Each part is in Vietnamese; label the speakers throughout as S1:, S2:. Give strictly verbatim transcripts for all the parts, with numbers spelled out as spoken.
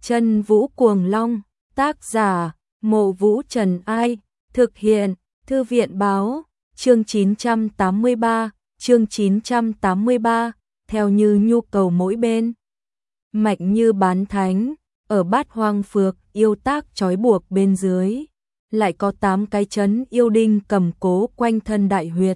S1: Chân Vũ Cuồng Long, tác giả, Mộ Vũ Trần Ai, thực hiện, Thư viện Báo, chương chín trăm tám mươi ba, chương chín trăm tám mươi ba, theo như nhu cầu mỗi bên. Mạnh như bán thánh, ở Bát Hoang Phược yêu tác trói buộc bên dưới, lại có tám cái trấn yêu đinh cầm cố quanh thân đại huyệt.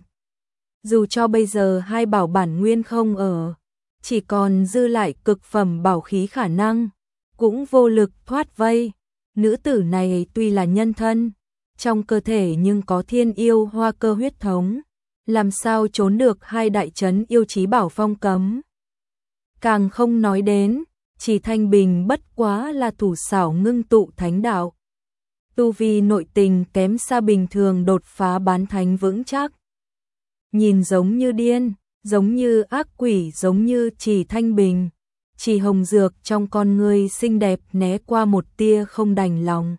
S1: Dù cho bây giờ hai bảo bản nguyên không ở, chỉ còn dư lại cực phẩm bảo khí khả năng, cũng vô lực thoát vây. Nữ tử này tuy là nhân thân, trong cơ thể nhưng có thiên yêu hoa cơ huyết thống, làm sao trốn được hai đại trấn yêu chí bảo phong cấm. Càng không nói đến, Chỉ Thanh Bình bất quá là thủ xảo ngưng tụ thánh đạo. Tu vi nội tình kém xa bình thường đột phá bán thánh vững chắc. Nhìn giống như điên, giống như ác quỷ, giống như Chỉ Thanh Bình. Chỉ Hồng Dược trong con ngươi xinh đẹp né qua một tia không đành lòng.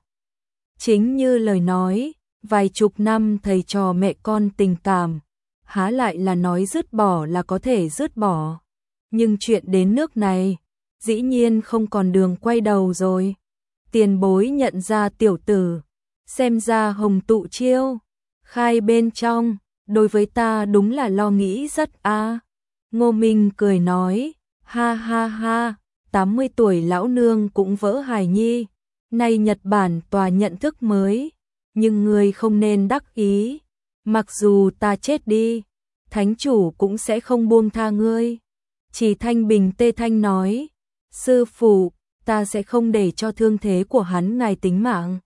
S1: Chính như lời nói, vài chục năm thầy trò mẹ con tình cảm, há lại là nói dứt bỏ là có thể dứt bỏ. Nhưng chuyện đến nước này, dĩ nhiên không còn đường quay đầu rồi. Tiền bối nhận ra tiểu tử, xem ra hồng tụ chiêu, khai bên trong, đối với ta đúng là lo nghĩ rất a. À. Ngô Minh cười nói, ha ha ha, tám mươi tuổi lão nương cũng vỡ hài nhi, nay Nhật Bản tòa nhận thức mới, nhưng ngươi không nên đắc ý, mặc dù ta chết đi, thánh chủ cũng sẽ không buông tha ngươi. Chỉ Thanh Bình tê thanh nói, sư phụ, ta sẽ không để cho thương thế của hắn ngài tính mạng.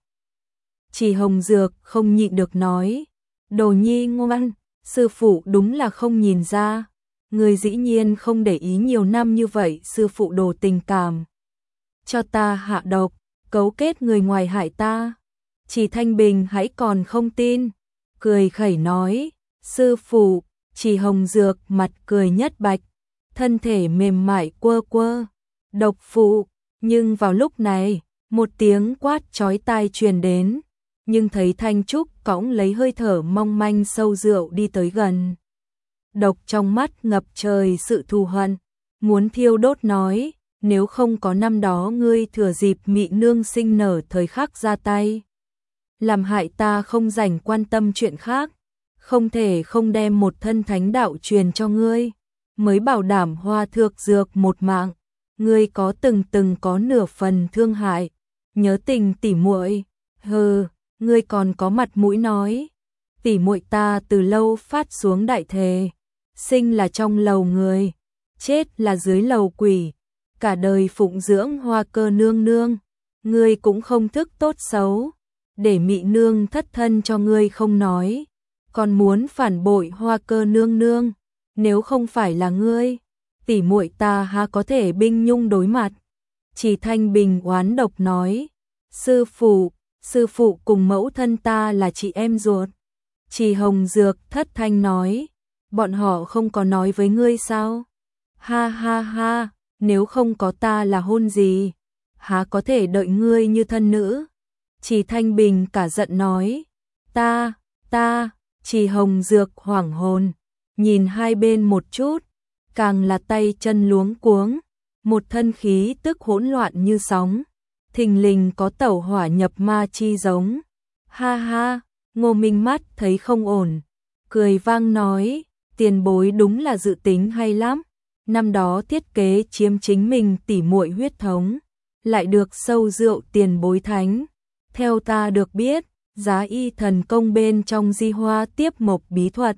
S1: Chỉ Hồng Dược không nhịn được nói, đồ nhi ngoan, sư phụ đúng là không nhìn ra, người dĩ nhiên không để ý nhiều năm như vậy sư phụ đồ tình cảm. Cho ta hạ độc, cấu kết người ngoài hại ta. Chỉ Thanh Bình hãy còn không tin, cười khẩy nói, sư phụ. Chỉ Hồng Dược mặt cười nhất bạch, thân thể mềm mại quơ quơ, độc phụ. Nhưng vào lúc này, một tiếng quát chói tai truyền đến, nhưng thấy Thanh Trúc cõng lấy hơi thở mong manh sâu rượu đi tới gần. Độc trong mắt ngập trời sự thù hận, muốn thiêu đốt nói, nếu không có năm đó ngươi thừa dịp mị nương sinh nở thời khắc ra tay, làm hại ta không rảnh quan tâm chuyện khác, không thể không đem một thân thánh đạo truyền cho ngươi, mới bảo đảm hoa thược dược một mạng. Ngươi có từng từng có nửa phần thương hại, nhớ tình tỉ muội, hừ, ngươi còn có mặt mũi nói, tỉ muội ta từ lâu phát xuống đại thề, sinh là trong lầu người, chết là dưới lầu quỷ, cả đời phụng dưỡng hoa cơ nương nương, ngươi cũng không thức tốt xấu, để mị nương thất thân cho ngươi không nói, còn muốn phản bội hoa cơ nương nương, nếu không phải là ngươi, tỉ muội ta há có thể binh nhung đối mặt. Chỉ Thanh Bình oán độc nói, sư phụ, sư phụ cùng mẫu thân ta là chị em ruột. Chỉ Hồng Dược thất thanh nói, bọn họ không có nói với ngươi sao? Ha ha ha, nếu không có ta là hôn gì, há có thể đợi ngươi như thân nữ. Chỉ Thanh Bình cả giận nói, ta, ta. Chỉ Hồng Dược hoảng hồn, nhìn hai bên một chút, càng là tay chân luống cuống, một thân khí tức hỗn loạn như sóng, thình lình có tẩu hỏa nhập ma chi giống. Ha ha, Ngô Minh mắt thấy không ổn, cười vang nói, tiền bối đúng là dự tính hay lắm, năm đó thiết kế chiếm chính mình tỉ muội huyết thống, lại được sâu rượu tiền bối thánh. Theo ta được biết, giá y thần công bên trong di hoa tiếp mộc bí thuật,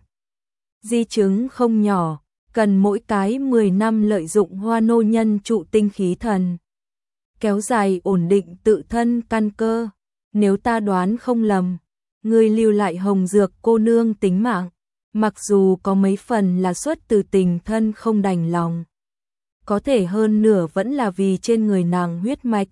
S1: di chứng không nhỏ, cần mỗi cái mười năm lợi dụng hoa nô nhân trụ tinh khí thần, kéo dài ổn định tự thân căn cơ. Nếu ta đoán không lầm, ngươi lưu lại Hồng Dược cô nương tính mạng, mặc dù có mấy phần là xuất từ tình thân không đành lòng, có thể hơn nửa vẫn là vì trên người nàng huyết mạch,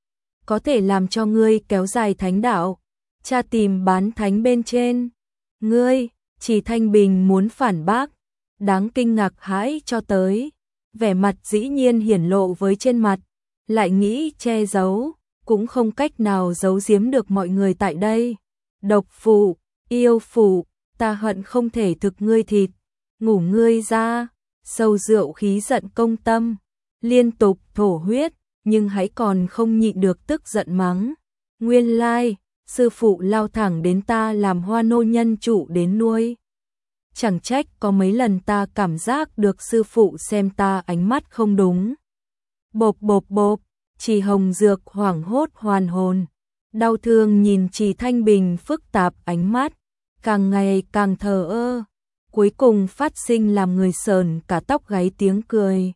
S1: có thể làm cho ngươi kéo dài thánh đạo. Cha tìm bán thánh bên trên, ngươi. Chỉ Thanh Bình muốn phản bác, đáng kinh ngạc hãi cho tới, vẻ mặt dĩ nhiên hiển lộ với trên mặt, lại nghĩ che giấu, cũng không cách nào giấu giếm được mọi người tại đây. Độc phụ, yêu phụ, ta hận không thể thực ngươi thịt, ngủ ngươi ra, sâu rượu khí giận công tâm, liên tục thổ huyết, nhưng hãy còn không nhịn được tức giận mắng. Nguyên lai, like, sư phụ lao thẳng đến ta làm hoa nô nhân chủ đến nuôi. Chẳng trách có mấy lần ta cảm giác được sư phụ xem ta ánh mắt không đúng. Bộp bộp bộp, Trì Hồng Dược hoảng hốt hoàn hồn. Đau thương nhìn Trì Thanh Bình phức tạp ánh mắt, càng ngày càng thờ ơ. Cuối cùng phát sinh làm người sờn cả tóc gáy tiếng cười.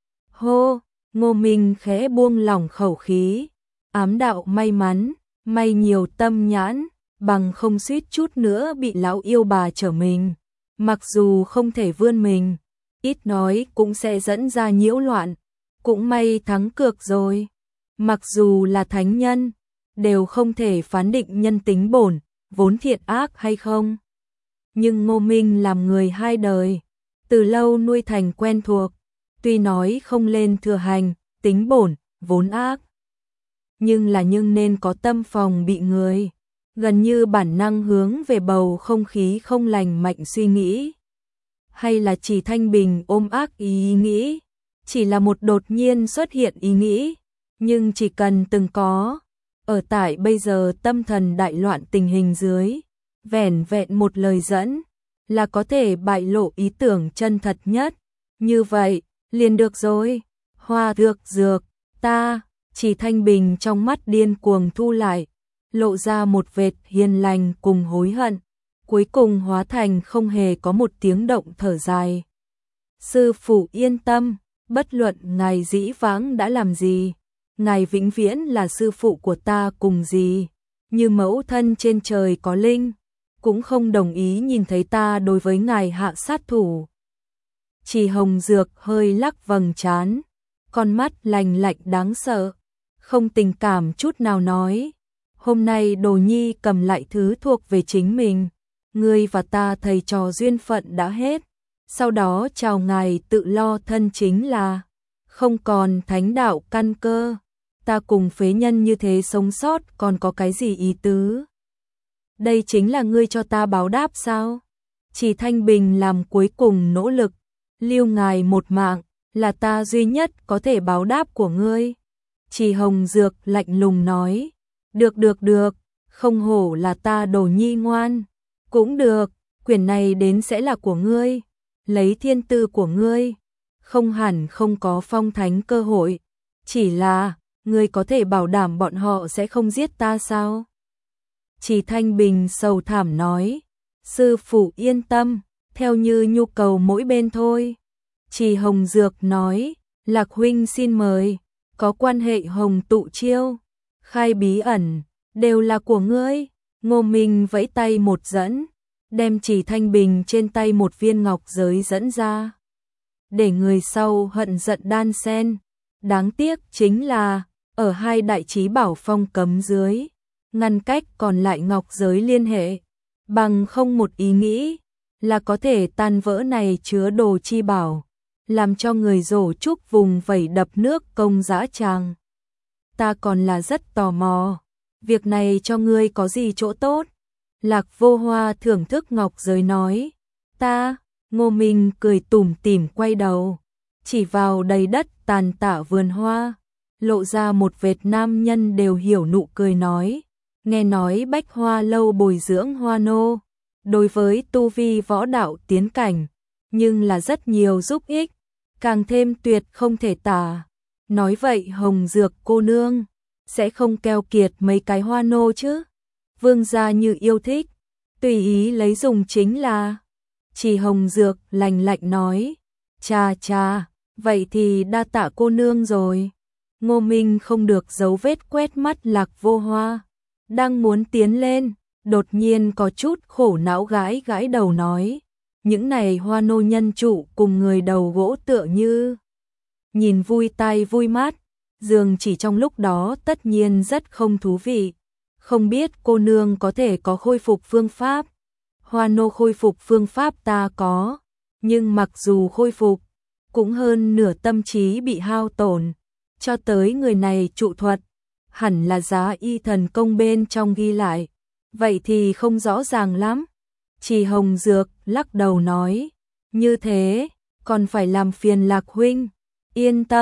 S1: Hô, Ngô Minh khẽ buông lỏng khẩu khí. Ám đạo may mắn, may nhiều tâm nhãn, bằng không suýt chút nữa bị lão yêu bà trở mình. Mặc dù không thể vươn mình, ít nói cũng sẽ dẫn ra nhiễu loạn. Cũng may thắng cược rồi. Mặc dù là thánh nhân, đều không thể phán định nhân tính bổn, vốn thiện ác hay không. Nhưng Ngô Minh làm người hai đời, từ lâu nuôi thành quen thuộc, tuy nói không lên thừa hành, tính bổn, vốn ác. Nhưng là nhưng nên có tâm phòng bị người, gần như bản năng hướng về bầu không khí không lành mạnh suy nghĩ. Hay là chỉ Thanh Bình ôm ác ý nghĩ, chỉ là một đột nhiên xuất hiện ý nghĩ, nhưng chỉ cần từng có, ở tại bây giờ tâm thần đại loạn tình hình dưới, vẻn vẹn một lời dẫn, là có thể bại lộ ý tưởng chân thật nhất. Như vậy, liền được rồi. Hoa Dược Dược, ta, Chỉ Thanh Bình trong mắt điên cuồng thu lại, lộ ra một vệt hiền lành cùng hối hận, cuối cùng hóa thành không hề có một tiếng động thở dài. Sư phụ yên tâm, bất luận ngài dĩ vãng đã làm gì, ngài vĩnh viễn là sư phụ của ta cùng gì, như mẫu thân trên trời có linh, cũng không đồng ý nhìn thấy ta đối với ngài hạ sát thủ. Trì Hồng Dược hơi lắc vầng trán, con mắt lạnh lạnh đáng sợ, không tình cảm chút nào nói. Hôm nay Đồ Nhi cầm lại thứ thuộc về chính mình, ngươi và ta thầy trò duyên phận đã hết, sau đó chào ngài tự lo thân chính là, không còn thánh đạo căn cơ, ta cùng phế nhân như thế sống sót còn có cái gì ý tứ. Đây chính là ngươi cho ta báo đáp sao? Chỉ Thanh Bình làm cuối cùng nỗ lực, lưu ngài một mạng, là ta duy nhất có thể báo đáp của ngươi. Trì Hồng Dược lạnh lùng nói, được được được, không hổ là ta Đồ Nhi ngoan, cũng được, quyền này đến sẽ là của ngươi, lấy thiên tư của ngươi, không hẳn không có phong thánh cơ hội, chỉ là, ngươi có thể bảo đảm bọn họ sẽ không giết ta sao? Trì Thanh Bình sầu thảm nói, sư phụ yên tâm, theo như nhu cầu mỗi bên thôi. Trì Hồng Dược nói, Lạc huynh xin mời, có quan hệ Hồng tụ chiêu, khai bí ẩn, đều là của ngươi. Ngô Minh vẫy tay một dẫn, đem Trì Thanh Bình trên tay một viên ngọc giới dẫn ra. Để người sau hận giận đan sen, đáng tiếc chính là, ở hai đại chí bảo phong cấm dưới, ngăn cách còn lại ngọc giới liên hệ, bằng không một ý nghĩ, là có thể tan vỡ này chứa đồ chi bảo, làm cho người rổ trúc vùng vẩy đập nước công dã tràng. Ta còn là rất tò mò, việc này cho ngươi có gì chỗ tốt? Lạc Vô Hoa thưởng thức ngọc giới nói, ta, Ngô Minh cười tủm tỉm quay đầu, chỉ vào đầy đất tàn tạ vườn hoa, lộ ra một vệt nam nhân đều hiểu nụ cười nói, nghe nói Bách Hoa lâu bồi dưỡng hoa nô, đối với tu vi võ đạo tiến cảnh, nhưng là rất nhiều giúp ích, càng thêm tuyệt không thể tả. Nói vậy Hồng Dược cô nương sẽ không keo kiệt mấy cái hoa nô chứ? Vương gia như yêu thích, tùy ý lấy dùng chính là. Chỉ Hồng Dược lạnh lạnh nói, cha cha, vậy thì đa tạ cô nương rồi. Ngô Minh không được giấu vết quét mắt Lạc Vô Hoa, đang muốn tiến lên, đột nhiên có chút khổ não gãi gãi đầu nói, những này hoa nô nhân trụ cùng người đầu gỗ tựa như, nhìn vui tai vui mắt, dường chỉ trong lúc đó tất nhiên rất không thú vị, không biết cô nương có thể có khôi phục phương pháp. Hoa nô khôi phục phương pháp ta có, nhưng mặc dù khôi phục, cũng hơn nửa tâm trí bị hao tổn, cho tới người này trụ thuật, hẳn là giá y thần công bên trong ghi lại, vậy thì không rõ ràng lắm. Chỉ Hồng Dược lắc đầu nói, như thế, còn phải làm phiền Lạc huynh, yên tâm,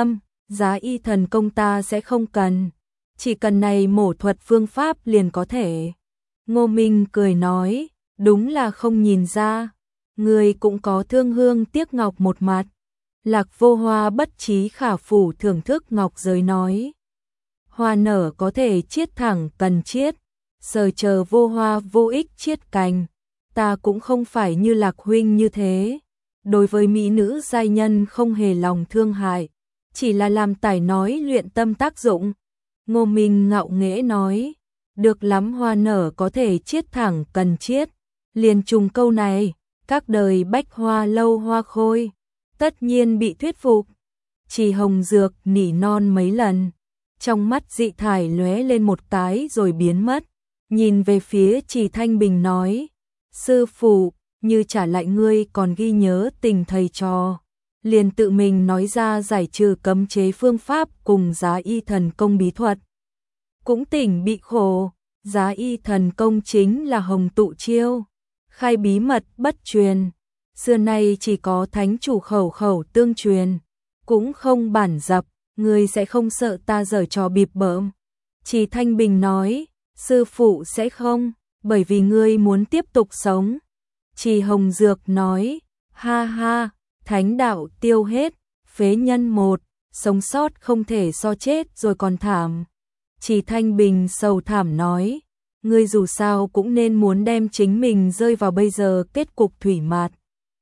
S1: Giá y thần công ta sẽ không cần, chỉ cần này mổ thuật phương pháp liền có thể. Ngô Minh cười nói, đúng là không nhìn ra, người cũng có thương hương tiếc ngọc một mặt. Lạc Vô Hoa bất trí khả phủ thưởng thức ngọc giới nói, hoa nở có thể chiết thẳng cần chiết, sờ chờ vô hoa vô ích chiết cành, ta cũng không phải như Lạc huynh như thế. Đối với mỹ nữ giai nhân không hề lòng thương hại, chỉ là làm tài nói luyện tâm tác dụng. Ngô Minh ngạo nghễ nói, được lắm, hoa nở có thể chiết thẳng cần chiết, liền trùng câu này, các đời bách hoa lâu hoa khôi, tất nhiên bị thuyết phục. Chỉ Hồng Dược nỉ non mấy lần, trong mắt dị thải lóe lên một cái rồi biến mất, nhìn về phía Trì Thanh Bình nói, sư phụ, như trả lại ngươi còn ghi nhớ tình thầy trò, liền tự mình nói ra giải trừ cấm chế phương pháp cùng giá y thần công bí thuật. Cũng tỉnh bị khổ, giá y thần công chính là hồng tụ chiêu, khai bí mật bất truyền, xưa nay chỉ có thánh chủ khẩu khẩu tương truyền, cũng không bản dập, ngươi sẽ không sợ ta giở trò bịp bợm. Trì Thanh Bình nói, sư phụ sẽ không, bởi vì ngươi muốn tiếp tục sống. Trì Hồng Dược nói, ha ha, thánh đạo tiêu hết, phế nhân một, sống sót không thể so chết rồi còn thảm. Trì Thanh Bình sầu thảm nói, ngươi dù sao cũng nên muốn đem chính mình rơi vào bây giờ kết cục thủy mạt.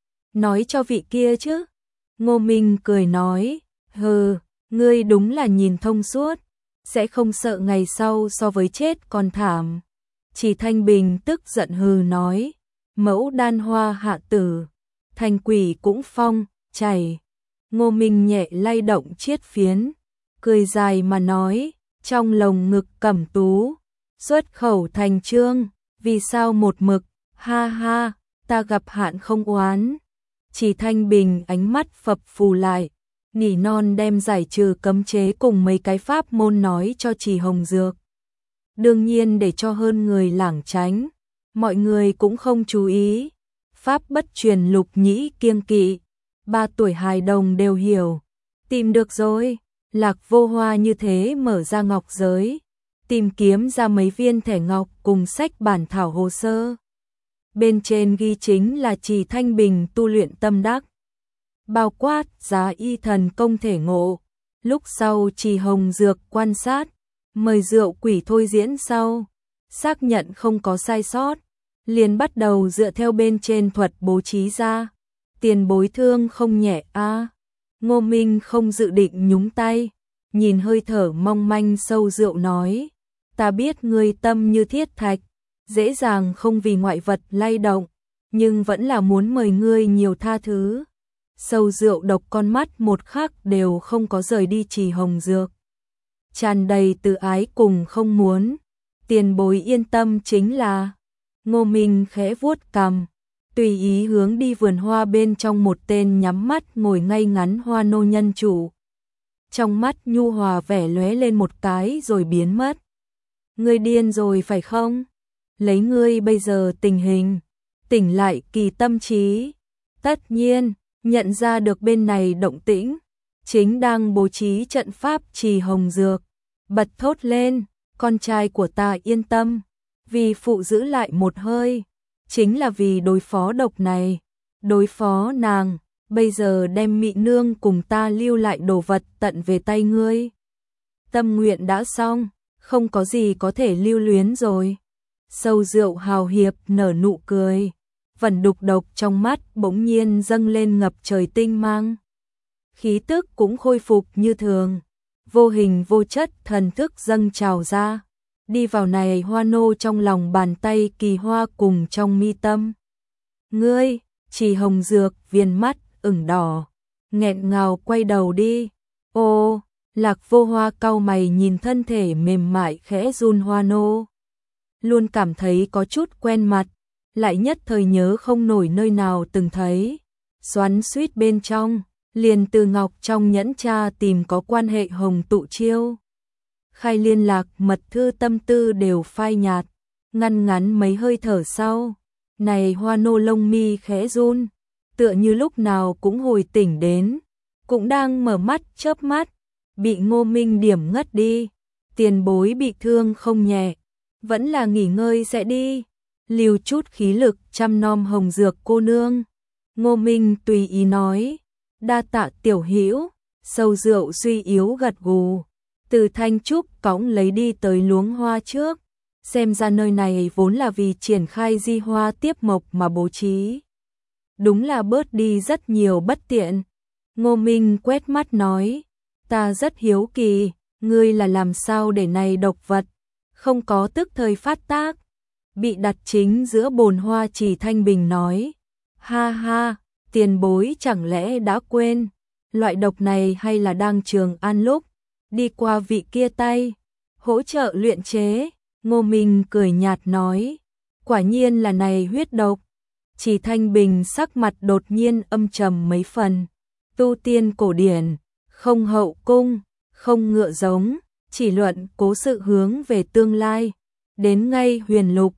S1: Nói cho vị kia chứ. Ngô Minh cười nói, hừ, ngươi đúng là nhìn thông suốt, sẽ không sợ ngày sau so với chết còn thảm. Trì Thanh Bình tức giận hừ nói, mẫu đan hoa hạ tử, thành quỷ cũng phong, chảy. Ngô Minh nhẹ lay động chiết phiến, cười dài mà nói, trong lồng ngực cẩm tú, xuất khẩu thành trương, vì sao một mực, ha ha, ta gặp hạn không oán. Trì Thanh Bình ánh mắt phập phù lại, nỉ non đem giải trừ cấm chế cùng mấy cái pháp môn nói cho Trì Hồng Dược. Đương nhiên để cho hơn người lảng tránh, mọi người cũng không chú ý. Pháp bất truyền lục nhĩ kiêng kỵ, ba tuổi hài đồng đều hiểu. Tìm được rồi, Lạc Vô Hoa như thế mở ra ngọc giới, tìm kiếm ra mấy viên thẻ ngọc cùng sách bản thảo hồ sơ. Bên trên ghi chính là Trì Thanh Bình tu luyện tâm đắc, bao quát giá y thần công thể ngộ. Lúc sau Trì Hồng Dược quan sát, mời rượu quỷ thôi diễn sau, xác nhận không có sai sót, liền bắt đầu dựa theo bên trên thuật bố trí ra. Tiền bối thương không nhẹ a. À. Ngô Minh không dự định nhúng tay, nhìn hơi thở mong manh sâu rượu nói, ta biết ngươi tâm như thiết thạch, dễ dàng không vì ngoại vật lay động, nhưng vẫn là muốn mời ngươi nhiều tha thứ. Sâu rượu độc con mắt một khắc đều không có rời đi Trì Hồng Dược, tràn đầy từ ái cùng không muốn. Tiền bối yên tâm chính là. Ngô Minh khẽ vuốt cằm, tùy ý hướng đi vườn hoa bên trong một tên nhắm mắt ngồi ngay ngắn hoa nô nhân chủ. Trong mắt nhu hòa vẻ lóe lên một cái rồi biến mất. Ngươi điên rồi phải không? Lấy ngươi bây giờ tình hình, tỉnh lại kỳ tâm trí, tất nhiên nhận ra được bên này động tĩnh, chính đang bố trí trận pháp Trì Hồng Dược, bật thốt lên, con trai của ta yên tâm, vì phụ giữ lại một hơi, chính là vì đối phó độc này, đối phó nàng, bây giờ đem mị nương cùng ta lưu lại đồ vật tận về tay ngươi. Tâm nguyện đã xong, không có gì có thể lưu luyến rồi. Sâu rượu hào hiệp nở nụ cười, vẩn đục độc trong mắt bỗng nhiên dâng lên ngập trời tinh mang. Khí tức cũng khôi phục như thường, vô hình vô chất thần thức dâng trào ra, đi vào này hoa nô trong lòng bàn tay kỳ hoa cùng trong mi tâm. Ngươi, Trì Hồng Dược viên mắt ửng đỏ, nghẹn ngào quay đầu đi. Ô, Lạc Vô Hoa cau mày nhìn thân thể mềm mại khẽ run hoa nô, luôn cảm thấy có chút quen mặt, lại nhất thời nhớ không nổi nơi nào từng thấy. Xoắn suýt bên trong, liền từ ngọc trong nhẫn tra tìm có quan hệ hồng tụ chiêu. Khai liên lạc mật thư tâm tư đều phai nhạt, ngăn ngắn mấy hơi thở sau, này hoa nô lông mi khẽ run, tựa như lúc nào cũng hồi tỉnh đến, cũng đang mở mắt chớp mắt, bị Ngô Minh điểm ngất đi. Tiền bối bị thương không nhẹ, vẫn là nghỉ ngơi sẽ đi. Lưu chút khí lực chăm nom Hồng Dược cô nương. Ngô Minh tùy ý nói. Đa tạ tiểu hữu. Sâu rượu suy yếu gật gù. Từ Thanh Trúc cõng lấy đi tới luống hoa trước. Xem ra nơi này vốn là vì triển khai di hoa tiếp mộc mà bố trí. Đúng là bớt đi rất nhiều bất tiện. Ngô Minh quét mắt nói. Ta rất hiếu kỳ, ngươi là làm sao để này độc vật không có tức thời phát tác. Bị đặt chính giữa bồn hoa Chỉ Thanh Bình nói. Ha ha, tiền bối chẳng lẽ đã quên, loại độc này hay là đang Trường An lúc đi qua vị kia tay hỗ trợ luyện chế. Ngô Minh cười nhạt nói. Quả nhiên là này huyết độc. Chỉ Thanh Bình sắc mặt đột nhiên âm trầm mấy phần. Tu tiên cổ điển, không hậu cung, không ngựa giống, chỉ luận cố sự hướng về tương lai. Đến ngay huyền lục,